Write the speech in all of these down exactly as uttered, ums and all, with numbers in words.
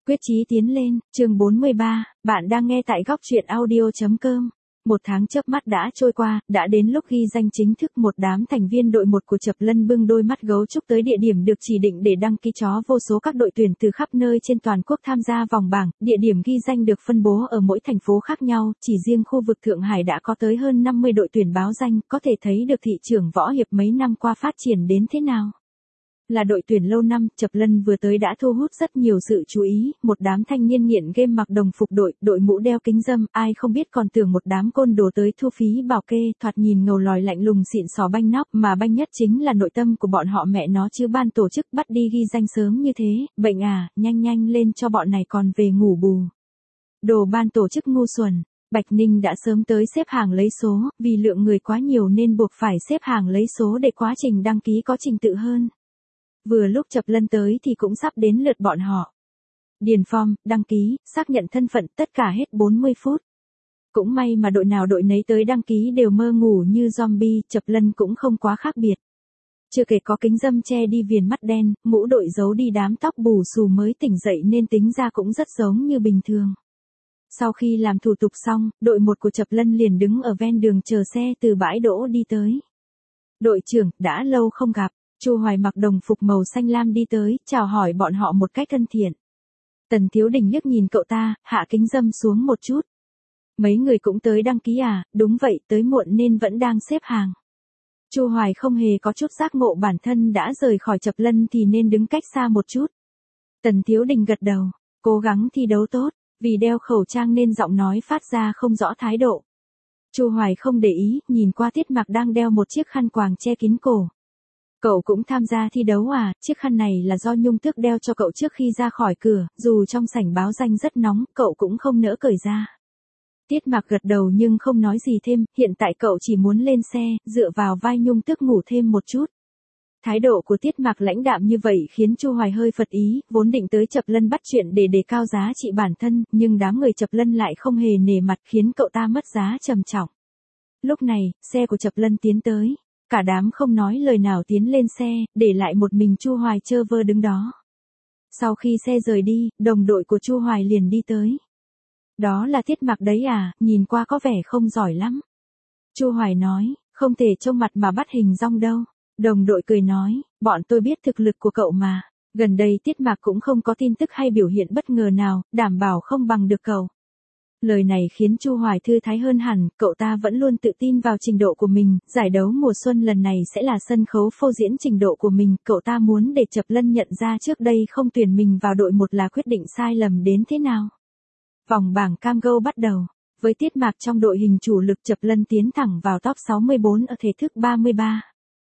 Quyết chí tiến lên, chương bốn mươi ba, bạn đang nghe tại góc truyện audio chấm com. Một tháng chớp mắt đã trôi qua, đã đến lúc ghi danh chính thức. Một đám thành viên đội một của Chập Lân bưng đôi mắt gấu trúc tới địa điểm được chỉ định để đăng ký chó. Vô số các đội tuyển từ khắp nơi trên toàn quốc tham gia vòng bảng, địa điểm ghi danh được phân bố ở mỗi thành phố khác nhau. Chỉ riêng khu vực Thượng Hải đã có tới hơn năm mươi đội tuyển báo danh, có thể thấy được thị trường võ hiệp mấy năm qua phát triển đến thế nào. Là đội tuyển lâu năm, Chập Lân vừa tới đã thu hút rất nhiều sự chú ý. Một đám thanh niên nghiện game mặc đồng phục đội, đội mũ đeo kính râm, ai không biết còn tưởng một đám côn đồ tới thu phí bảo kê, thoạt nhìn ngầu lòi lạnh lùng xịn sò banh nóc, mà banh nhất chính là nội tâm của bọn họ mẹ nó chứ. Ban tổ chức bắt đi ghi danh sớm như thế, bệnh à, nhanh nhanh lên cho bọn này còn về ngủ bù. Đồ ban tổ chức ngu xuẩn. Bạch Ninh đã sớm tới xếp hàng lấy số, vì lượng người quá nhiều nên buộc phải xếp hàng lấy số để quá trình đăng ký có trình tự hơn. Vừa lúc Chập Lân tới thì cũng sắp đến lượt bọn họ. Điền form, đăng ký, xác nhận thân phận, tất cả hết bốn mươi phút. Cũng may mà đội nào đội nấy tới đăng ký đều mơ ngủ như zombie, Chập Lân cũng không quá khác biệt. Chưa kể có kính râm che đi viền mắt đen, mũ đội giấu đi đám tóc bù xù mới tỉnh dậy nên tính ra cũng rất giống như bình thường. Sau khi làm thủ tục xong, đội một của Chập Lân liền đứng ở ven đường chờ xe từ bãi đỗ đi tới. Đội trưởng, đã lâu không gặp. Chu Hoài mặc đồng phục màu xanh lam đi tới, chào hỏi bọn họ một cách thân thiện. Tần Thiếu Đình liếc nhìn cậu ta, hạ kính râm xuống một chút. Mấy người cũng tới đăng ký à? Đúng vậy, tới muộn nên vẫn đang xếp hàng. Chu Hoài không hề có chút giác ngộ bản thân đã rời khỏi Chập Lân thì nên đứng cách xa một chút. Tần Thiếu Đình gật đầu, cố gắng thi đấu tốt, vì đeo khẩu trang nên giọng nói phát ra không rõ thái độ. Chu Hoài không để ý, nhìn qua Tiết Mạc đang đeo một chiếc khăn quàng che kín cổ. Cậu cũng tham gia thi đấu à? Chiếc khăn này là do Nhung Tước đeo cho cậu trước khi ra khỏi cửa, dù trong sảnh báo danh rất nóng, cậu cũng không nỡ cởi ra. Tiết Mạc gật đầu nhưng không nói gì thêm, hiện tại cậu chỉ muốn lên xe, dựa vào vai Nhung Tước ngủ thêm một chút. Thái độ của Tiết Mạc lãnh đạm như vậy khiến Chu Hoài hơi phật ý, vốn định tới Chập Lân bắt chuyện để đề cao giá trị bản thân, nhưng đám người Chập Lân lại không hề nể mặt khiến cậu ta mất giá trầm trọng. Lúc này, xe của Chập Lân tiến tới. Cả đám không nói lời nào tiến lên xe, để lại một mình Chu Hoài chơ vơ đứng đó. Sau khi xe rời đi, đồng đội của Chu Hoài liền đi tới. Đó là Tiết Mạc đấy à, nhìn qua có vẻ không giỏi lắm. Chu Hoài nói, không thể trông mặt mà bắt hình dong đâu. Đồng đội cười nói, bọn tôi biết thực lực của cậu mà. Gần đây Tiết Mạc cũng không có tin tức hay biểu hiện bất ngờ nào, đảm bảo không bằng được cậu. Lời này khiến Chu Hoài thư thái hơn hẳn, cậu ta vẫn luôn tự tin vào trình độ của mình, giải đấu mùa xuân lần này sẽ là sân khấu phô diễn trình độ của mình, cậu ta muốn để Chập Lân nhận ra trước đây không tuyển mình vào đội một là quyết định sai lầm đến thế nào. Vòng bảng Cam Go bắt đầu, với Tiết Mạc trong đội hình chủ lực, Chập Lân tiến thẳng vào top sáu mươi bốn ở thể thức ba mươi ba.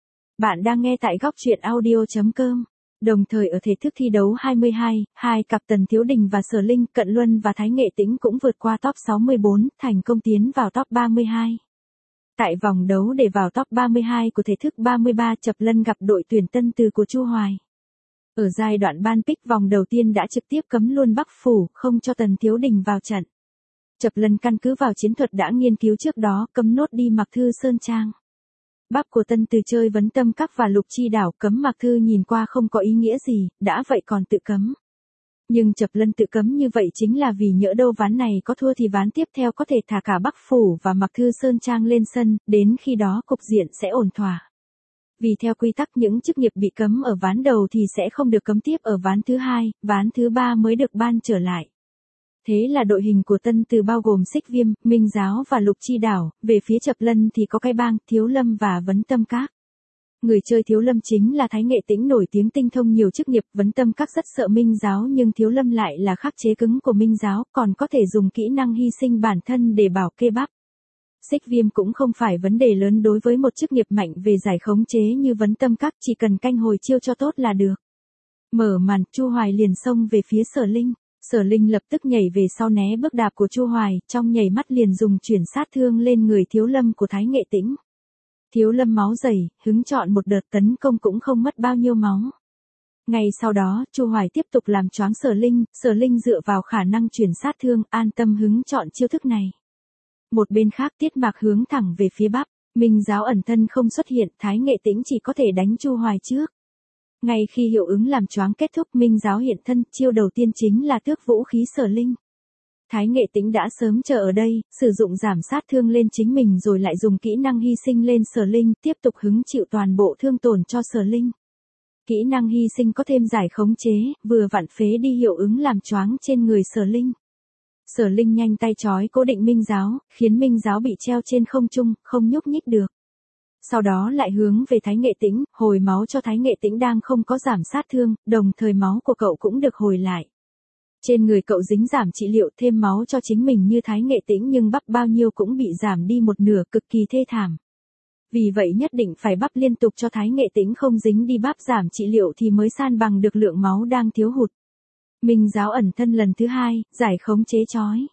Bạn đang nghe tại góc truyện audio chấm com. Đồng thời ở thể thức thi đấu hai mươi hai, hai cặp Tần Thiếu Đình và Sở Linh, Cận Luân và Thái Nghệ Tĩnh cũng vượt qua top sáu mươi bốn, thành công tiến vào top ba mươi hai. Tại vòng đấu để vào top ba mươi hai của thể thức ba mươi ba, Chập Lân gặp đội tuyển Tân Từ của Chu Hoài. Ở giai đoạn ban pick vòng đầu tiên đã trực tiếp cấm luôn Bắc Phủ, không cho Tần Thiếu Đình vào trận. Chập Lân căn cứ vào chiến thuật đã nghiên cứu trước đó, cấm nốt đi Mạc Thư Sơn Trang. Bắp của Tân Từ chơi Vấn Tâm Các và Lục Chi Đảo, cấm Mạc Thư nhìn qua không có ý nghĩa gì, đã vậy còn tự cấm. Nhưng Chập Lân tự cấm như vậy chính là vì nhỡ đâu ván này có thua thì ván tiếp theo có thể thả cả Bắc Phủ và Mạc Thư Sơn Trang lên sân, đến khi đó cục diện sẽ ổn thỏa. Vì theo quy tắc những chức nghiệp bị cấm ở ván đầu thì sẽ không được cấm tiếp ở ván thứ hai, ván thứ ba mới được ban trở lại. Thế là đội hình của Tân Từ bao gồm Xích Viêm, Minh Giáo và Lục Chi Đảo, về phía Chập Lân thì có Cái Bang, Thiếu Lâm và Vấn Tâm Các. Người chơi Thiếu Lâm chính là Thái Nghệ Tĩnh nổi tiếng tinh thông nhiều chức nghiệp, Vấn Tâm Các rất sợ Minh Giáo nhưng Thiếu Lâm lại là khắc chế cứng của Minh Giáo, còn có thể dùng kỹ năng hy sinh bản thân để bảo kê bắp. Xích Viêm cũng không phải vấn đề lớn đối với một chức nghiệp mạnh về giải khống chế như Vấn Tâm Các, chỉ cần canh hồi chiêu cho tốt là được. Mở màn, Chu Hoài liền xông về phía Sở Linh. Sở Linh lập tức nhảy về sau né bước đạp của Chu Hoài, trong nhảy mắt liền dùng chuyển sát thương lên người Thiếu Lâm của Thái Nghệ Tĩnh. Thiếu Lâm máu dày, hứng chọn một đợt tấn công cũng không mất bao nhiêu máu. Ngay sau đó, Chu Hoài tiếp tục làm choáng Sở Linh, Sở Linh dựa vào khả năng chuyển sát thương, an tâm hứng chọn chiêu thức này. Một bên khác, Tiết Mạc hướng thẳng về phía Bắc, Minh Giáo ẩn thân không xuất hiện, Thái Nghệ Tĩnh chỉ có thể đánh Chu Hoài trước. Ngay khi hiệu ứng làm choáng kết thúc, Minh Giáo hiện thân, chiêu đầu tiên chính là tước vũ khí Sở Linh. Thái Nghệ Tĩnh đã sớm chờ ở đây, sử dụng giảm sát thương lên chính mình rồi lại dùng kỹ năng hy sinh lên Sở Linh, tiếp tục hứng chịu toàn bộ thương tổn cho Sở Linh. Kỹ năng hy sinh có thêm giải khống chế, vừa vặn phế đi hiệu ứng làm choáng trên người Sở Linh. Sở Linh nhanh tay trói cố định Minh Giáo, khiến Minh Giáo bị treo trên không trung, không nhúc nhích được. Sau đó lại hướng về Thái Nghệ Tĩnh, hồi máu cho Thái Nghệ Tĩnh đang không có giảm sát thương, đồng thời máu của cậu cũng được hồi lại. Trên người cậu dính giảm trị liệu, thêm máu cho chính mình như Thái Nghệ Tĩnh nhưng bắp bao nhiêu cũng bị giảm đi một nửa, cực kỳ thê thảm. Vì vậy nhất định phải bắp liên tục cho Thái Nghệ Tĩnh không dính đi bắp giảm trị liệu thì mới san bằng được lượng máu đang thiếu hụt. Minh Giáo ẩn thân lần thứ hai, giải khống chế chói.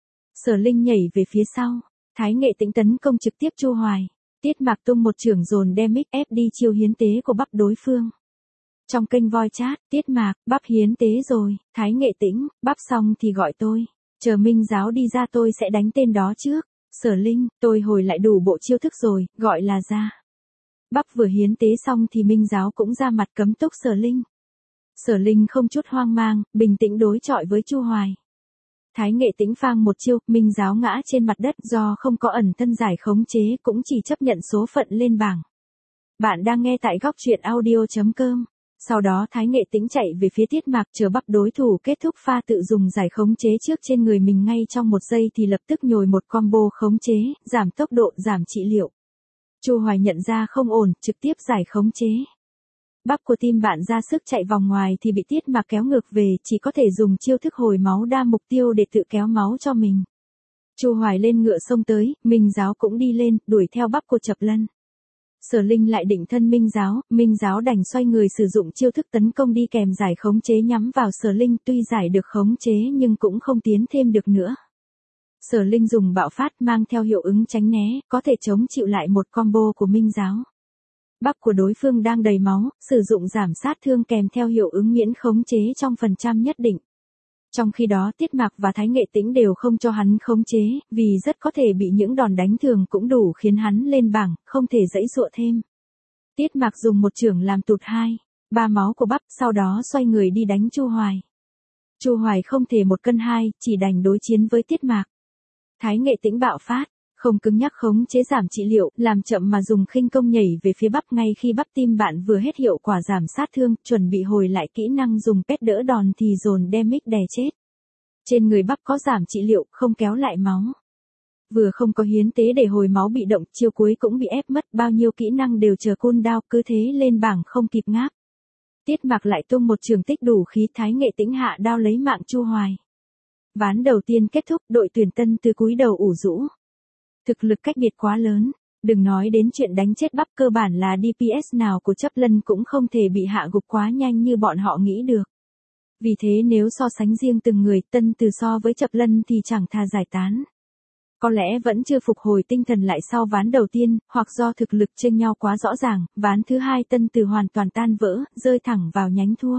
Sở Linh nhảy về phía sau, Thái Nghệ Tĩnh tấn công trực tiếp Chu Hoài. Tiết Mạc tung một chưởng dồn đem ích ép đi chiêu hiến tế của bắp đối phương. Trong kênh voi chat, Tiết Mạc, bắp hiến tế rồi, Thái Nghệ Tĩnh, bắp xong thì gọi tôi. Chờ Minh Giáo đi ra tôi sẽ đánh tên đó trước. Sở Linh, tôi hồi lại đủ bộ chiêu thức rồi, gọi là ra. Bắp vừa hiến tế xong thì Minh Giáo cũng ra mặt cấm túc Sở Linh. Sở Linh không chút hoang mang, bình tĩnh đối chọi với Chu Hoài. Thái Nghệ Tĩnh phang một chiêu, Minh Giáo ngã trên mặt đất do không có ẩn thân giải khống chế cũng chỉ chấp nhận số phận lên bảng. Bạn đang nghe tại góc truyện audio chấm com. Sau đó Thái Nghệ Tĩnh chạy về phía Tiết Mạc chờ bắp đối thủ kết thúc pha tự dùng giải khống chế trước trên người mình ngay trong một giây thì lập tức nhồi một combo khống chế, giảm tốc độ, giảm trị liệu. Chu Hoài nhận ra không ổn, trực tiếp giải khống chế. Bắp của team bạn ra sức chạy vòng ngoài thì bị Tiết Mạc kéo ngược về, chỉ có thể dùng chiêu thức hồi máu đa mục tiêu để tự kéo máu cho mình. Chu Hoài lên ngựa xông tới, Minh Giáo cũng đi lên, đuổi theo bắp của Chập Lân. Sở Linh lại định thân Minh Giáo, Minh Giáo đành xoay người sử dụng chiêu thức tấn công đi kèm giải khống chế nhắm vào Sở Linh, tuy giải được khống chế nhưng cũng không tiến thêm được nữa. Sở Linh dùng bạo phát mang theo hiệu ứng tránh né, có thể chống chịu lại một combo của Minh Giáo. Bắp của đối phương đang đầy máu, sử dụng giảm sát thương kèm theo hiệu ứng miễn khống chế trong phần trăm nhất định. Trong khi đó Tiết Mạc và Thái Nghệ Tĩnh đều không cho hắn khống chế, vì rất có thể bị những đòn đánh thường cũng đủ khiến hắn lên bảng, không thể giãy giụa thêm. Tiết Mạc dùng một chưởng làm tụt hai, ba máu của bắp, sau đó xoay người đi đánh Chu Hoài. Chu Hoài không thể một cân hai, chỉ đành đối chiến với Tiết Mạc. Thái Nghệ Tĩnh bạo phát, không cứng nhắc khống chế giảm trị liệu, làm chậm mà dùng khinh công nhảy về phía bắp ngay khi bắp team bạn vừa hết hiệu quả giảm sát thương, chuẩn bị hồi lại kỹ năng dùng pet đỡ đòn thì dồn damage đè chết. Trên người bắp có giảm trị liệu, không kéo lại máu. Vừa không có hiến tế để hồi máu bị động, chiêu cuối cũng bị ép mất, bao nhiêu kỹ năng đều chờ cooldown, cứ thế lên bảng không kịp ngáp. Tiết Mạc lại tung một trường tích đủ khí, Thái Nghệ Tĩnh hạ đao lấy mạng Chu Hoài. Ván đầu tiên kết thúc, đội tuyển Tân từ cúi đầu ủ rũ. Thực lực cách biệt quá lớn, đừng nói đến chuyện đánh chết bắp, cơ bản là đê pê ét nào của Chập Lân cũng không thể bị hạ gục quá nhanh như bọn họ nghĩ được. Vì thế nếu so sánh riêng từng người, Tân từ so với Chập Lân thì chẳng thà giải tán. Có lẽ vẫn chưa phục hồi tinh thần lại sau ván đầu tiên, hoặc do thực lực chênh nhau quá rõ ràng, ván thứ hai Tân từ hoàn toàn tan vỡ, rơi thẳng vào nhánh thua.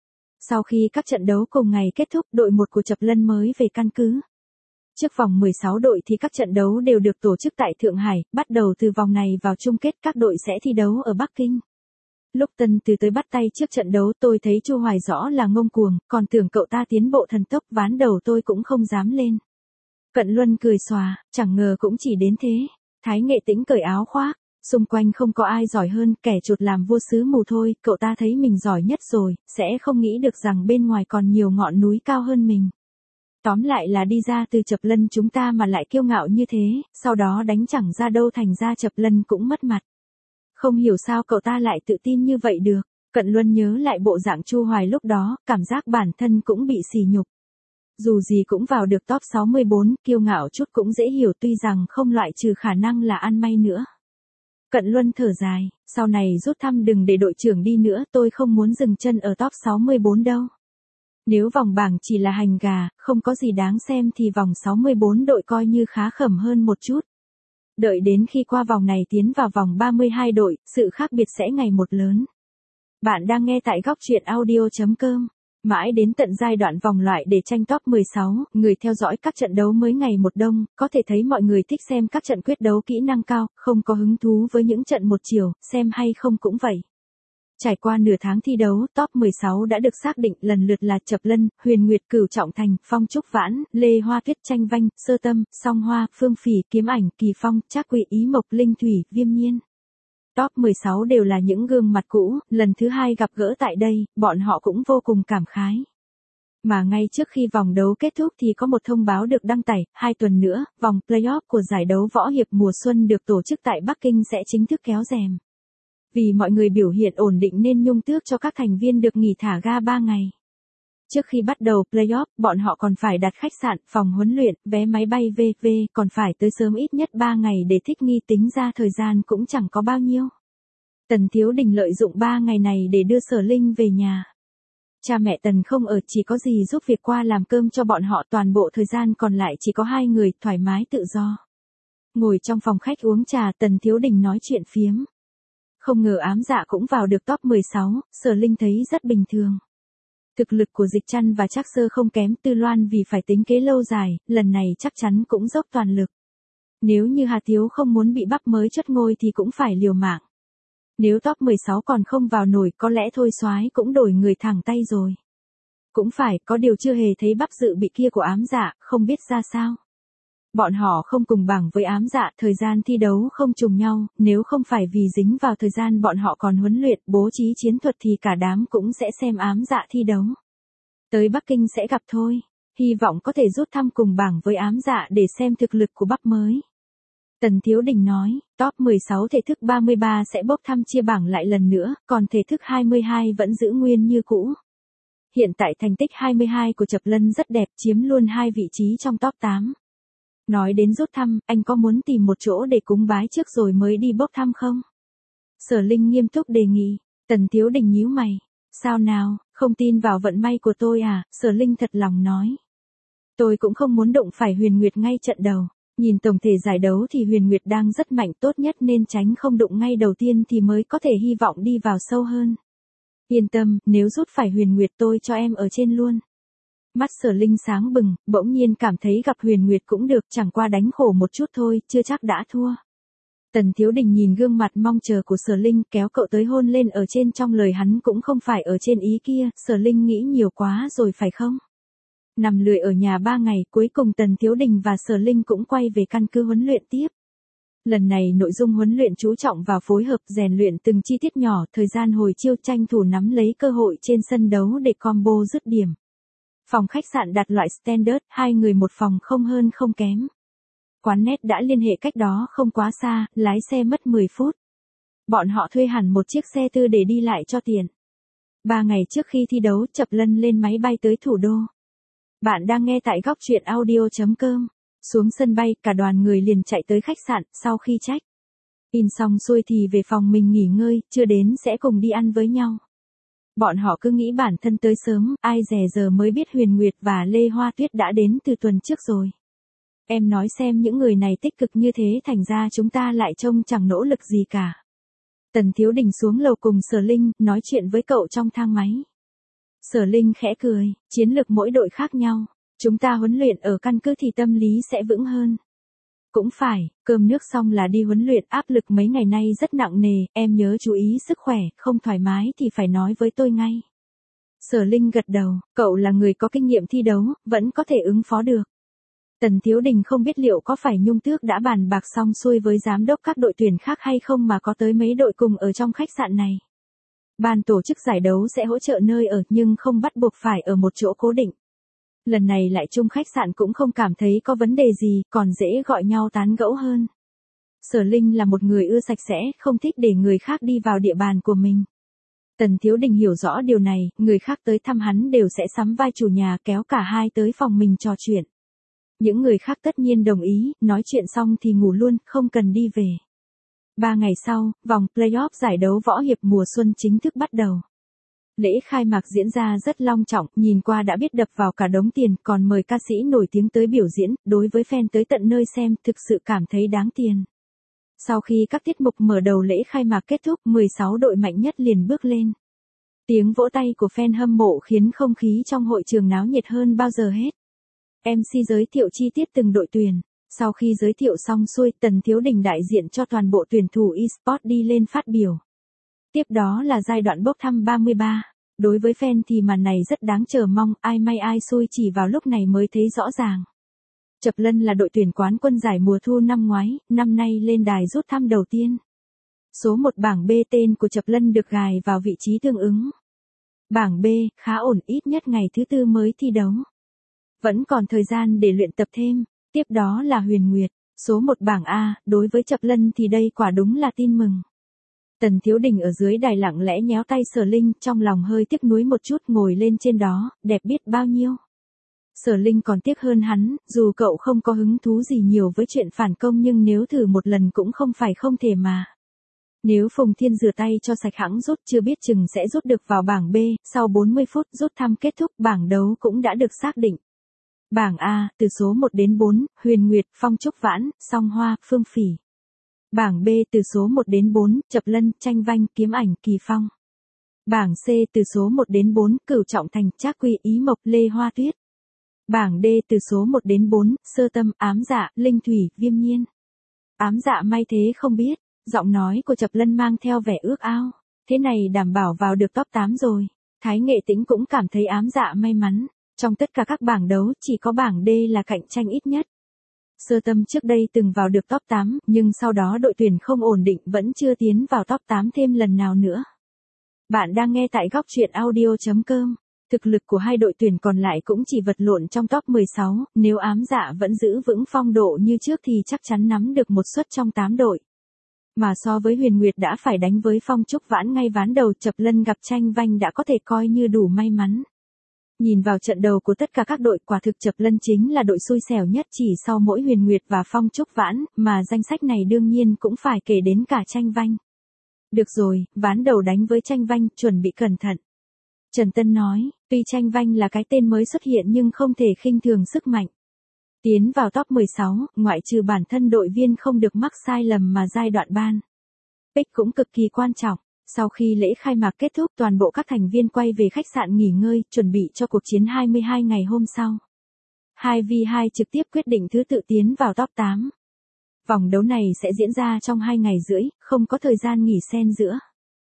Sau khi các trận đấu cùng ngày kết thúc, đội một của Chập Lân mới về căn cứ. Trước vòng mười sáu đội thì các trận đấu đều được tổ chức tại Thượng Hải, bắt đầu từ vòng này vào chung kết các đội sẽ thi đấu ở Bắc Kinh. Lúc Tân từ tới bắt tay trước trận đấu tôi thấy Chu Hoài rõ là ngông cuồng, còn tưởng cậu ta tiến bộ thần tốc, ván đầu tôi cũng không dám lên. Cận Luân cười xòa, chẳng ngờ cũng chỉ đến thế. Thái Nghệ Tĩnh cởi áo khoác, xung quanh không có ai giỏi hơn, kẻ chuột làm vua sứ mù thôi, cậu ta thấy mình giỏi nhất rồi, sẽ không nghĩ được rằng bên ngoài còn nhiều ngọn núi cao hơn mình. Tóm lại là đi ra từ Chập Lân chúng ta mà lại kiêu ngạo như thế, sau đó đánh chẳng ra đâu, thành ra Chập Lân cũng mất mặt. Không hiểu sao cậu ta lại tự tin như vậy được. Cận Luân nhớ lại bộ dạng Chu Hoài lúc đó, cảm giác bản thân cũng bị sỉ nhục. Dù gì cũng vào được top sáu mươi bốn, kiêu ngạo chút cũng dễ hiểu, tuy rằng không loại trừ khả năng là ăn may nữa. Cận Luân thở dài, sau này rút thăm đừng để đội trưởng đi nữa, tôi không muốn dừng chân ở top sáu mươi bốn đâu. Nếu vòng bảng chỉ là hành gà, không có gì đáng xem thì vòng sáu mươi bốn đội coi như khá khẩm hơn một chút. Đợi đến khi qua vòng này tiến vào vòng ba mươi hai đội, sự khác biệt sẽ ngày một lớn. Bạn đang nghe tại góc truyện audio chấm com. Mãi đến tận giai đoạn vòng loại để tranh top mười sáu, người theo dõi các trận đấu mới ngày một đông, có thể thấy mọi người thích xem các trận quyết đấu kỹ năng cao, không có hứng thú với những trận một chiều, xem hay không cũng vậy. Trải qua nửa tháng thi đấu, top mười sáu đã được xác định lần lượt là Chập Lân, Huyền Nguyệt, Cửu Trọng Thành, Phong Trúc Vãn, Lê Hoa Tuyết, Tranh Vanh, Sơ Tâm, Song Hoa, Phương Phỉ, Kiếm Ảnh, Kỳ Phong, Trác Quỷ, Ý Mộc, Linh Thủy, Viêm Nhiên. Top mười sáu đều là những gương mặt cũ, lần thứ hai gặp gỡ tại đây, bọn họ cũng vô cùng cảm khái. Mà ngay trước khi vòng đấu kết thúc thì có một thông báo được đăng tải, hai tuần nữa, vòng playoff của giải đấu võ hiệp mùa xuân được tổ chức tại Bắc Kinh sẽ chính thức kéo rèm. Vì mọi người biểu hiện ổn định nên Nhung tước cho các thành viên được nghỉ thả ga ba ngày. Trước khi bắt đầu playoff, bọn họ còn phải đặt khách sạn, phòng huấn luyện, vé máy bay vân vân, còn phải tới sớm ít nhất ba ngày để thích nghi, tính ra thời gian cũng chẳng có bao nhiêu. Tần Thiếu Đình lợi dụng ba ngày này để đưa Sở Linh về nhà. Cha mẹ Tần không ở, chỉ có dì giúp việc qua làm cơm cho bọn họ, toàn bộ thời gian còn lại chỉ có hai người, thoải mái tự do. Ngồi trong phòng khách uống trà, Tần Thiếu Đình nói chuyện phiếm. Không ngờ Ám Dạ cũng vào được top mười sáu, Sở Linh thấy rất bình thường. Thực lực của Dịch Trăn và Trác Sơ không kém, Tư Loan vì phải tính kế lâu dài, lần này chắc chắn cũng dốc toàn lực. Nếu như Hà Tiếu không muốn bị bắp mới chốt ngôi thì cũng phải liều mạng. Nếu top mười sáu còn không vào nổi, có lẽ Thôi Soái cũng đổi người thẳng tay rồi. Cũng phải, có điều chưa hề thấy bắp dự bị kia của Ám Dạ, không biết ra sao. Bọn họ không cùng bảng với Ám Dạ, thời gian thi đấu không trùng nhau, nếu không phải vì dính vào thời gian bọn họ còn huấn luyện, bố trí chiến thuật thì cả đám cũng sẽ xem Ám Dạ thi đấu. Tới Bắc Kinh sẽ gặp thôi, hy vọng có thể rút thăm cùng bảng với Ám Dạ để xem thực lực của bắp mới. Tần Thiếu Đình nói, top mười sáu thể thức ba mươi ba sẽ bốc thăm chia bảng lại lần nữa, còn thể thức hai mươi hai vẫn giữ nguyên như cũ. Hiện tại thành tích hai mươi hai của Chập Lân rất đẹp, chiếm luôn hai vị trí trong top tám. Nói đến rút thăm, anh có muốn tìm một chỗ để cúng bái trước rồi mới đi bốc thăm không? Sở Linh nghiêm túc đề nghị. Tần Thiếu Đình nhíu mày. Sao nào, không tin vào vận may của tôi à? Sở Linh thật lòng nói. Tôi cũng không muốn đụng phải Huyền Nguyệt ngay trận đầu. Nhìn tổng thể giải đấu thì Huyền Nguyệt đang rất mạnh, tốt nhất nên tránh không đụng ngay đầu tiên thì mới có thể hy vọng đi vào sâu hơn. Yên tâm, nếu rút phải Huyền Nguyệt tôi cho em ở trên luôn. Mắt Sở Linh sáng bừng, bỗng nhiên cảm thấy gặp Huyền Nguyệt cũng được, chẳng qua đánh khổ một chút thôi, chưa chắc đã thua. Tần Thiếu Đình nhìn gương mặt mong chờ của Sở Linh, kéo cậu tới hôn lên ở trên, trong lời hắn cũng không phải ở trên ý kia, Sở Linh nghĩ nhiều quá rồi phải không? Nằm lười ở nhà ba ngày, cuối cùng Tần Thiếu Đình và Sở Linh cũng quay về căn cứ huấn luyện tiếp. Lần này nội dung huấn luyện chú trọng vào phối hợp, rèn luyện từng chi tiết nhỏ, thời gian hồi chiêu tranh thủ nắm lấy cơ hội trên sân đấu để combo dứt điểm. Phòng khách sạn đặt loại standard, hai người một phòng không hơn không kém. Quán net đã liên hệ cách đó không quá xa, lái xe mất mười phút. Bọn họ thuê hẳn một chiếc xe tư để đi lại cho tiện. Ba ngày trước khi thi đấu, Chập Lân lên máy bay tới thủ đô. Bạn đang nghe tại góc truyện audio chấm com. Xuống sân bay, cả đoàn người liền chạy tới khách sạn, sau khi check in xong xuôi thì về phòng mình nghỉ ngơi, chưa đến sẽ cùng đi ăn với nhau. Bọn họ cứ nghĩ bản thân tới sớm, ai dè giờ mới biết Huyền Nguyệt và Lê Hoa Tuyết đã đến từ tuần trước rồi. Em nói xem, những người này tích cực như thế thành ra chúng ta lại trông chẳng nỗ lực gì cả. Tần Thiếu Đình xuống lầu cùng Sở Linh, nói chuyện với cậu trong thang máy. Sở Linh khẽ cười, chiến lược mỗi đội khác nhau. Chúng ta huấn luyện ở căn cứ thì tâm lý sẽ vững hơn. Cũng phải, cơm nước xong là đi huấn luyện, áp lực mấy ngày nay rất nặng nề, em nhớ chú ý sức khỏe, không thoải mái thì phải nói với tôi ngay. Sở Linh gật đầu, cậu là người có kinh nghiệm thi đấu, vẫn có thể ứng phó được. Tần Thiếu Đình không biết liệu có phải Nhung Tước đã bàn bạc xong xuôi với giám đốc các đội tuyển khác hay không mà có tới mấy đội cùng ở trong khách sạn này. Ban tổ chức giải đấu sẽ hỗ trợ nơi ở nhưng không bắt buộc phải ở một chỗ cố định. Lần này lại chung khách sạn cũng không cảm thấy có vấn đề gì, còn dễ gọi nhau tán gẫu hơn. Sở Linh là một người ưa sạch sẽ, không thích để người khác đi vào địa bàn của mình. Tần Thiếu Đình hiểu rõ điều này, người khác tới thăm hắn đều sẽ sắm vai chủ nhà, kéo cả hai tới phòng mình trò chuyện. Những người khác tất nhiên đồng ý, nói chuyện xong thì ngủ luôn, không cần đi về. Ba ngày sau, vòng playoff giải đấu võ hiệp mùa xuân chính thức bắt đầu. Lễ khai mạc diễn ra rất long trọng, nhìn qua đã biết đập vào cả đống tiền, còn mời ca sĩ nổi tiếng tới biểu diễn, đối với fan tới tận nơi xem, thực sự cảm thấy đáng tiền. Sau khi các tiết mục mở đầu lễ khai mạc kết thúc, mười sáu đội mạnh nhất liền bước lên. Tiếng vỗ tay của fan hâm mộ khiến không khí trong hội trường náo nhiệt hơn bao giờ hết. em xê giới thiệu chi tiết từng đội tuyển. Sau khi giới thiệu xong xuôi, Tần Thiếu Đình đại diện cho toàn bộ tuyển thủ e-sport đi lên phát biểu. Tiếp đó là giai đoạn bốc thăm ba mươi ba. Đối với fan thì màn này rất đáng chờ mong, ai may ai xui chỉ vào lúc này mới thấy rõ ràng. Chập Lân là đội tuyển quán quân giải mùa thu năm ngoái, năm nay lên đài rút thăm đầu tiên. Số một bảng B tên của Chập Lân được gài vào vị trí tương ứng. Bảng B, khá ổn, ít nhất ngày thứ tư mới thi đấu. Vẫn còn thời gian để luyện tập thêm. Tiếp đó là Huyền Nguyệt, số một bảng A, đối với Chập Lân thì đây quả đúng là tin mừng. Tần Thiếu Đình ở dưới đài lặng lẽ nhéo tay Sở Linh, trong lòng hơi tiếc nuối một chút, ngồi lên trên đó, đẹp biết bao nhiêu. Sở Linh còn tiếc hơn hắn, dù cậu không có hứng thú gì nhiều với chuyện phản công nhưng nếu thử một lần cũng không phải không thể mà. Nếu Phùng Thiên rửa tay cho sạch hãng rút chưa biết chừng sẽ rút được vào bảng B, sau bốn mươi phút rút thăm kết thúc bảng đấu cũng đã được xác định. Bảng A, từ số một đến bốn, Huyền Nguyệt, Phong Trúc Vãn, Song Hoa, Phương Phỉ. Bảng B từ số một đến bốn, Chập Lân, Tranh Vanh, Kiếm Ảnh, Kỳ Phong. Bảng C từ số một đến bốn, Cửu Trọng Thành, Trác Quy, Ý Mộc, Lê Hoa Tuyết. Bảng D từ số một đến bốn, Sơ Tâm, Ám Dạ, Linh Thủy, Viêm Nhiên. Ám Dạ may thế không biết, giọng nói của Chập Lân mang theo vẻ ước ao, thế này đảm bảo vào được top tám rồi. Thái Nghệ Tĩnh cũng cảm thấy Ám Dạ may mắn, trong tất cả các bảng đấu chỉ có bảng D là cạnh tranh ít nhất. Sơ Tâm trước đây từng vào được top tám, nhưng sau đó đội tuyển không ổn định vẫn chưa tiến vào top tám thêm lần nào nữa. Bạn đang nghe tại góc truyện audio chấm com. Thực lực của hai đội tuyển còn lại cũng chỉ vật lộn trong top mười sáu, nếu Ám Dạ vẫn giữ vững phong độ như trước thì chắc chắn nắm được một suất trong tám đội. Mà so với Huyền Nguyệt đã phải đánh với Phong Trúc Vãn ngay ván đầu, Chập Lân gặp Tranh Vanh đã có thể coi như đủ may mắn. Nhìn vào trận đầu của tất cả các đội, quả thực Chập Lân chính là đội xui xẻo nhất chỉ sau mỗi Huyền Nguyệt và Phong Trúc Vãn, mà danh sách này đương nhiên cũng phải kể đến cả Tranh Vanh. Được rồi, ván đầu đánh với Tranh Vanh, chuẩn bị cẩn thận. Trần Tân nói, tuy Tranh Vanh là cái tên mới xuất hiện nhưng không thể khinh thường sức mạnh. Tiến vào top mười sáu, ngoại trừ bản thân đội viên không được mắc sai lầm mà giai đoạn ban pick cũng cực kỳ quan trọng. Sau khi lễ khai mạc kết thúc, toàn bộ các thành viên quay về khách sạn nghỉ ngơi, chuẩn bị cho cuộc chiến hai mươi hai ngày hôm sau. hai vs hai trực tiếp quyết định thứ tự tiến vào top tám. Vòng đấu này sẽ diễn ra trong hai ngày rưỡi, không có thời gian nghỉ xen giữa.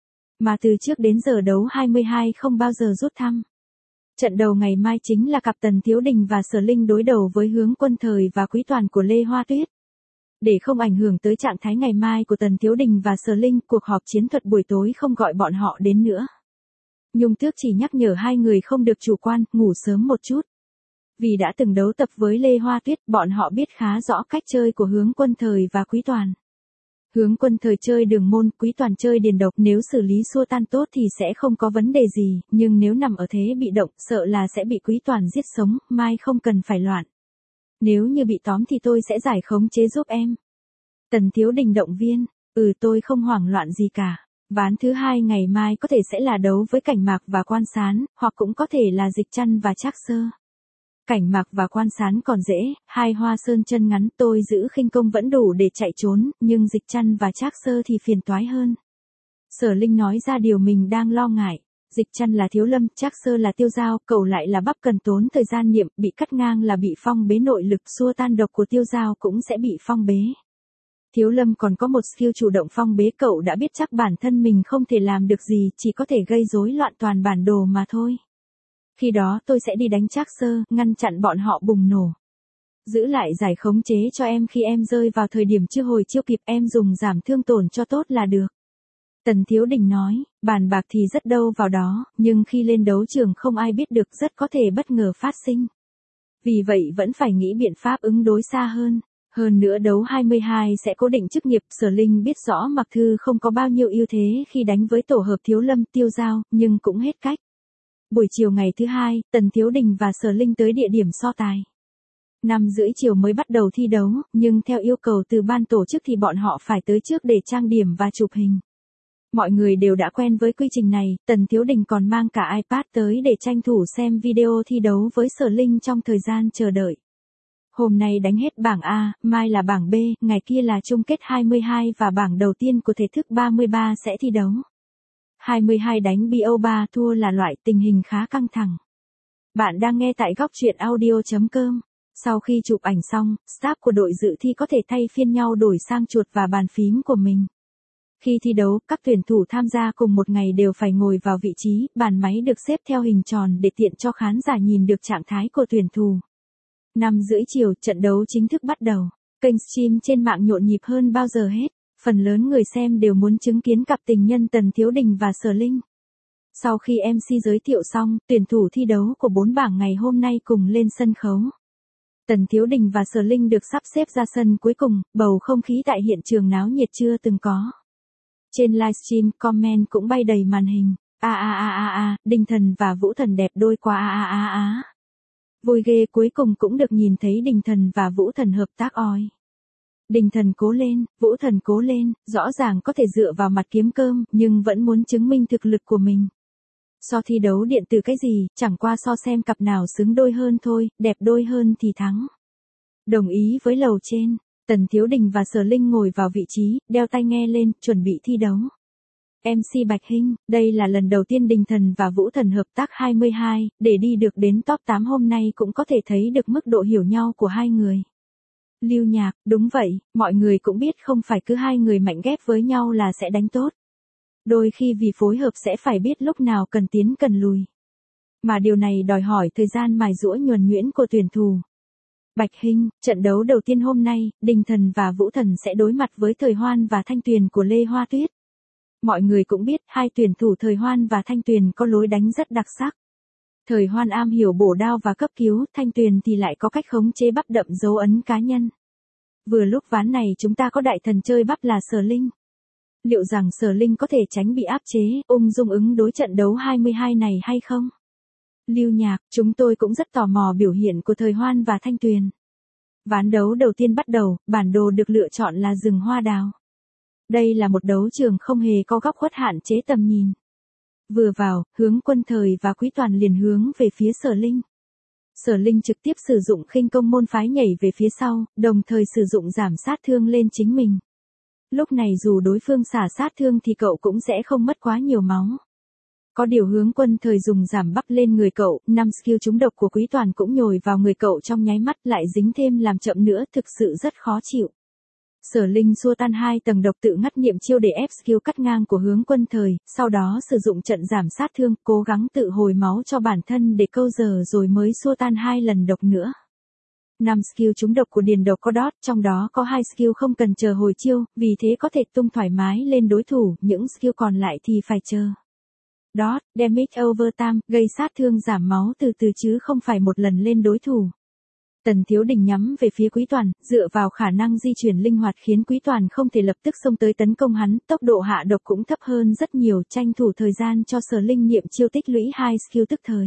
Mà từ trước đến giờ đấu hai mươi hai không bao giờ rút thăm. Trận đầu ngày mai chính là cặp Tần Thiếu Đình và Sở Linh đối đầu với Hướng Quân Thời và Quý Toàn của Lê Hoa Tuyết. Để không ảnh hưởng tới trạng thái ngày mai của Tần Thiếu Đình và Sở Linh, cuộc họp chiến thuật buổi tối không gọi bọn họ đến nữa. Nhung Tước chỉ nhắc nhở hai người không được chủ quan, ngủ sớm một chút. Vì đã từng đấu tập với Lê Hoa Tuyết, bọn họ biết khá rõ cách chơi của Hướng Quân Thời và Quý Toàn. Hướng Quân Thời chơi đường môn, Quý Toàn chơi điền độc, nếu xử lý xua tan tốt thì sẽ không có vấn đề gì, nhưng nếu nằm ở thế bị động, sợ là sẽ bị Quý Toàn giết sống, mai không cần phải loạn. Nếu như bị tóm thì tôi sẽ giải khống chế giúp em. Tần Thiếu Đình động viên, ừ tôi không hoảng loạn gì cả. Ván thứ hai ngày mai có thể sẽ là đấu với Cảnh Mạc và Quan Sán, hoặc cũng có thể là Dịch Trăn và Trác Sơ. Cảnh Mạc và Quan Sán còn dễ, hai hoa sơn chân ngắn, tôi giữ khinh công vẫn đủ để chạy trốn, nhưng Dịch Trăn và Trác Sơ thì phiền toái hơn. Sở Linh nói ra điều mình đang lo ngại. Dịch Trăn là Thiếu Lâm, Trác Sơ là Tiêu Dao, cậu lại là bắp cần tốn thời gian niệm, bị cắt ngang là bị phong bế nội lực, xua tan độc của Tiêu Dao cũng sẽ bị phong bế. Thiếu Lâm còn có một skill chủ động phong bế, cậu đã biết chắc bản thân mình không thể làm được gì, chỉ có thể gây rối loạn toàn bản đồ mà thôi. Khi đó tôi sẽ đi đánh Trác Sơ, ngăn chặn bọn họ bùng nổ. Giữ lại giải khống chế cho em khi em rơi vào thời điểm chưa hồi chiêu kịp, em dùng giảm thương tổn cho tốt là được. Tần Thiếu Đình nói, bàn bạc thì rất đâu vào đó, nhưng khi lên đấu trường không ai biết được, rất có thể bất ngờ phát sinh. Vì vậy vẫn phải nghĩ biện pháp ứng đối xa hơn. Hơn nữa đấu hai mươi hai sẽ cố định chức nghiệp, Sở Linh biết rõ Mặc Thư không có bao nhiêu ưu thế khi đánh với tổ hợp Thiếu Lâm, Tiêu Dao, nhưng cũng hết cách. Buổi chiều ngày thứ hai, Tần Thiếu Đình và Sở Linh tới địa điểm so tài. Năm rưỡi chiều mới bắt đầu thi đấu, nhưng theo yêu cầu từ ban tổ chức thì bọn họ phải tới trước để trang điểm và chụp hình. Mọi người đều đã quen với quy trình này, Tần Thiếu Đình còn mang cả iPad tới để tranh thủ xem video thi đấu với Sở Linh trong thời gian chờ đợi. Hôm nay đánh hết bảng A, mai là bảng B, ngày kia là chung kết hai mươi hai và bảng đầu tiên của thể thức ba mươi ba sẽ thi đấu. hai mươi hai đánh bê o ba thua là loại, tình hình khá căng thẳng. Bạn đang nghe tại góc truyện audio chấm com. Sau khi chụp ảnh xong, staff của đội dự thi có thể thay phiên nhau đổi sang chuột và bàn phím của mình. Khi thi đấu, các tuyển thủ tham gia cùng một ngày đều phải ngồi vào vị trí, bàn máy được xếp theo hình tròn để tiện cho khán giả nhìn được trạng thái của tuyển thủ. năm rưỡi chiều, trận đấu chính thức bắt đầu. Kênh stream trên mạng nhộn nhịp hơn bao giờ hết. Phần lớn người xem đều muốn chứng kiến cặp tình nhân Tần Thiếu Đình và Sở Linh. Sau khi em xê giới thiệu xong, tuyển thủ thi đấu của bốn bảng ngày hôm nay cùng lên sân khấu. Tần Thiếu Đình và Sở Linh được sắp xếp ra sân cuối cùng, bầu không khí tại hiện trường náo nhiệt chưa từng có. Trên livestream, comment cũng bay đầy màn hình. A a a a a, Đình Thần và Vũ Thần đẹp đôi quá a a a a. Vui ghê, cuối cùng cũng được nhìn thấy Đình Thần và Vũ Thần hợp tác oi. Đình Thần cố lên, Vũ Thần cố lên, rõ ràng có thể dựa vào mặt kiếm cơm, nhưng vẫn muốn chứng minh thực lực của mình. So thi đấu điện tử cái gì, chẳng qua so xem cặp nào xứng đôi hơn thôi, đẹp đôi hơn thì thắng. Đồng ý với lầu trên, Tần Thiếu Đình và Sở Linh ngồi vào vị trí, đeo tai nghe lên, chuẩn bị thi đấu. em xê Bạch Hinh, đây là lần đầu tiên Đình Thần và Vũ Thần hợp tác hai mươi hai, để đi được đến top tám hôm nay cũng có thể thấy được mức độ hiểu nhau của hai người. Lưu Nhạc, đúng vậy, mọi người cũng biết không phải cứ hai người mạnh ghép với nhau là sẽ đánh tốt. Đôi khi vì phối hợp sẽ phải biết lúc nào cần tiến cần lùi. Mà điều này đòi hỏi thời gian mài giũa nhuần nhuyễn của tuyển thủ. Bạch Hinh, trận đấu đầu tiên hôm nay, Đình Thần và Vũ Thần sẽ đối mặt với Thời Hoan và Thanh Tuyền của Lê Hoa Tuyết. Mọi người cũng biết hai tuyển thủ Thời Hoan và Thanh Tuyền có lối đánh rất đặc sắc. Thời Hoan am hiểu bổ đao và cấp cứu, Thanh Tuyền thì lại có cách khống chế bắp đậm dấu ấn cá nhân. Vừa lúc ván này chúng ta có đại thần chơi bắp là Sở Linh. Liệu rằng Sở Linh có thể tránh bị áp chế, ung dung ứng đối trận đấu hai mươi hai này hay không? Lưu Nhạc, chúng tôi cũng rất tò mò biểu hiện của Thời Hoan và Thanh Tuyền. Ván đấu đầu tiên bắt đầu, bản đồ được lựa chọn là rừng hoa đào. Đây là một đấu trường không hề có góc khuất hạn chế tầm nhìn. Vừa vào, Hướng Quân Thời và Quý Toàn liền hướng về phía Sở Linh. Sở Linh trực tiếp sử dụng khinh công môn phái nhảy về phía sau, đồng thời sử dụng giảm sát thương lên chính mình. Lúc này dù đối phương xả sát thương thì cậu cũng sẽ không mất quá nhiều máu. Có điều Hướng Quân Thời dùng giảm bắp lên người cậu, năm skill trúng độc của Quý Toàn cũng nhồi vào người cậu trong nháy mắt lại dính thêm làm chậm nữa, thực sự rất khó chịu. Sở Linh xua tan hai tầng độc tự ngắt niệm chiêu để ép skill cắt ngang của Hướng Quân Thời, sau đó sử dụng trận giảm sát thương, cố gắng tự hồi máu cho bản thân để câu giờ rồi mới xua tan hai lần độc nữa. năm skill trúng độc của Điền Độc có dot, trong đó có hai skill không cần chờ hồi chiêu, vì thế có thể tung thoải mái lên đối thủ, những skill còn lại thì phải chờ. Dot, damage over time, gây sát thương giảm máu từ từ chứ không phải một lần lên đối thủ. Tần Thiếu Đình nhắm về phía Quý Toàn, dựa vào khả năng di chuyển linh hoạt khiến Quý Toàn không thể lập tức xông tới tấn công hắn, tốc độ hạ độc cũng thấp hơn rất nhiều, tranh thủ thời gian cho Sở Linh niệm chiêu tích lũy hai skill tức thời.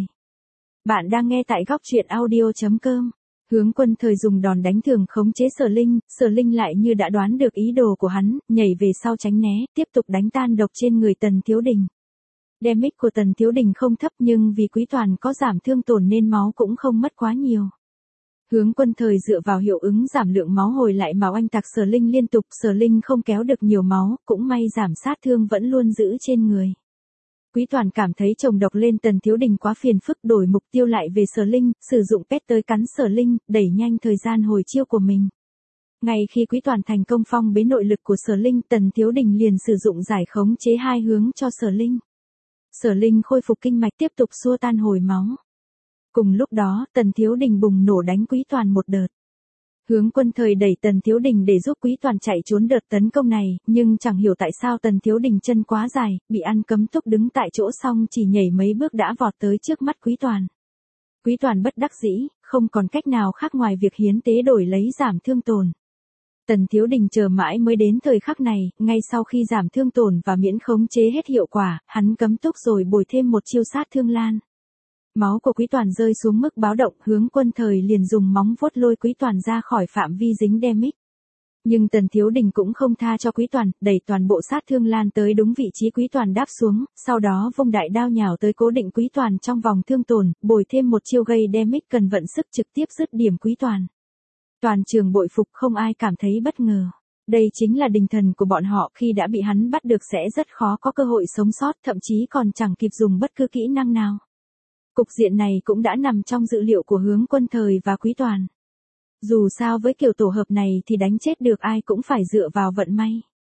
Bạn đang nghe tại góc truyện audio chấm com. Hướng Quân Thời dùng đòn đánh thường khống chế Sở Linh, Sở Linh lại như đã đoán được ý đồ của hắn, nhảy về sau tránh né, tiếp tục đánh tan độc trên người Tần Thiếu Đình. Damage của Tần Thiếu Đình không thấp nhưng vì Quý Toàn có giảm thương tổn nên máu cũng không mất quá nhiều. Hướng Quân Thời dựa vào hiệu ứng giảm lượng máu hồi lại mà oanh tạc Sở Linh liên tục, Sở Linh không kéo được nhiều máu, cũng may giảm sát thương vẫn luôn giữ trên người. Quý Toàn cảm thấy chồng độc lên Tần Thiếu Đình quá phiền phức, đổi mục tiêu lại về Sở Linh, sử dụng pet tới cắn Sở Linh, đẩy nhanh thời gian hồi chiêu của mình. Ngay khi Quý Toàn thành công phong bế nội lực của Sở Linh, Tần Thiếu Đình liền sử dụng giải khống chế hai hướng cho Sở Linh. Sở Linh khôi phục kinh mạch tiếp tục xua tan hồi máu. Cùng lúc đó, Tần Thiếu Đình bùng nổ đánh Quý Toàn một đợt. Hướng Quân Thời đẩy Tần Thiếu Đình để giúp Quý Toàn chạy trốn đợt tấn công này, nhưng chẳng hiểu tại sao Tần Thiếu Đình chân quá dài, bị ăn cấm túc đứng tại chỗ xong chỉ nhảy mấy bước đã vọt tới trước mắt Quý Toàn. Quý Toàn bất đắc dĩ, không còn cách nào khác ngoài việc hiến tế đổi lấy giảm thương tổn. Tần Thiếu Đình chờ mãi mới đến thời khắc này, ngay sau khi giảm thương tổn và miễn khống chế hết hiệu quả, hắn cấm túc rồi bồi thêm một chiêu sát thương lan. Máu của Quý Toàn rơi xuống mức báo động, Hướng Quân Thời liền dùng móng vuốt lôi Quý Toàn ra khỏi phạm vi dính damage. Nhưng Tần Thiếu Đình cũng không tha cho Quý Toàn, đẩy toàn bộ sát thương lan tới đúng vị trí Quý Toàn đáp xuống, sau đó vung đại đao nhào tới cố định Quý Toàn trong vòng thương tổn, bồi thêm một chiêu gây damage cần vận sức trực tiếp dứt điểm Quý Toàn. Toàn trường bội phục, không ai cảm thấy bất ngờ. Đây chính là đình thần của bọn họ, khi đã bị hắn bắt được sẽ rất khó có cơ hội sống sót, thậm chí còn chẳng kịp dùng bất cứ kỹ năng nào. Cục diện này cũng đã nằm trong dự liệu của Hướng Quân Thời và Quý Toàn. Dù sao với kiểu tổ hợp này thì đánh chết được ai cũng phải dựa vào vận may.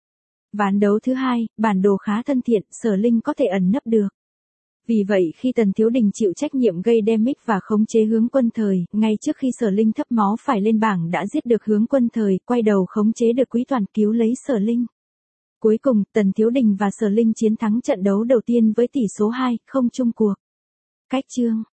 Ván đấu thứ hai, bản đồ khá thân thiện, Sở Linh có thể ẩn nấp được. Vì vậy khi Tần Thiếu Đình chịu trách nhiệm gây damage và khống chế Hướng Quân Thời, ngay trước khi Sở Linh thấp máu phải lên bảng đã giết được Hướng Quân Thời, quay đầu khống chế được Quý Toàn cứu lấy Sở Linh. Cuối cùng, Tần Thiếu Đình và Sở Linh chiến thắng trận đấu đầu tiên với tỷ số hai không chung cuộc. Cách chương